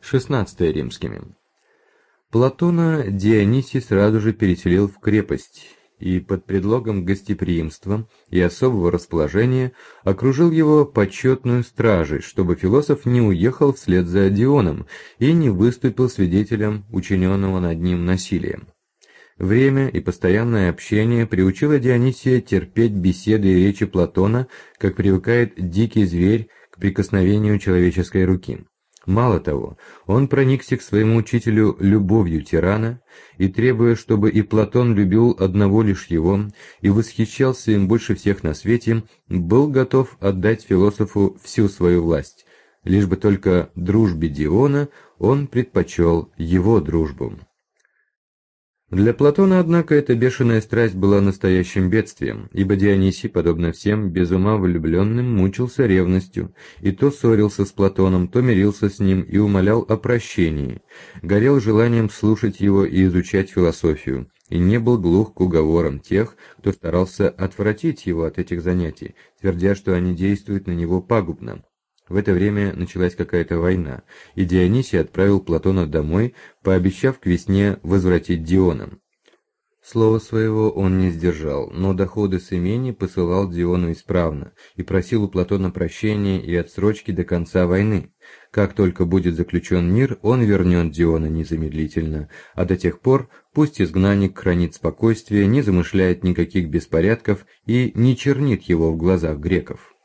16 римскими. Платона Дионисий сразу же переселил в крепость и под предлогом гостеприимства и особого расположения окружил его почетную стражей, чтобы философ не уехал вслед за Дионом и не выступил свидетелем учиненного над ним насилия. Время и постоянное общение приучило Дионисия терпеть беседы и речи Платона, как привыкает дикий зверь к прикосновению человеческой руки. Мало того, он проникся к своему учителю любовью тирана и, требуя, чтобы и Платон любил одного лишь его и восхищался им больше всех на свете, был готов отдать философу всю свою власть, лишь бы только дружбе Диона он предпочел его дружбу. Для Платона, однако, эта бешеная страсть была настоящим бедствием, ибо Дионисий, подобно всем без ума влюбленным, мучился ревностью, и то ссорился с Платоном, то мирился с ним и умолял о прощении, горел желанием слушать его и изучать философию, и не был глух к уговорам тех, кто старался отвратить его от этих занятий, твердя, что они действуют на него пагубно. В это время началась какая-то война, и Дионисий отправил Платона домой, пообещав к весне возвратить Диона. Слова своего он не сдержал, но доходы с имени посылал Диону исправно и просил у Платона прощения и отсрочки до конца войны. Как только будет заключен мир, он вернет Диона незамедлительно, а до тех пор пусть изгнанник хранит спокойствие, не замышляет никаких беспорядков и не чернит его в глазах греков.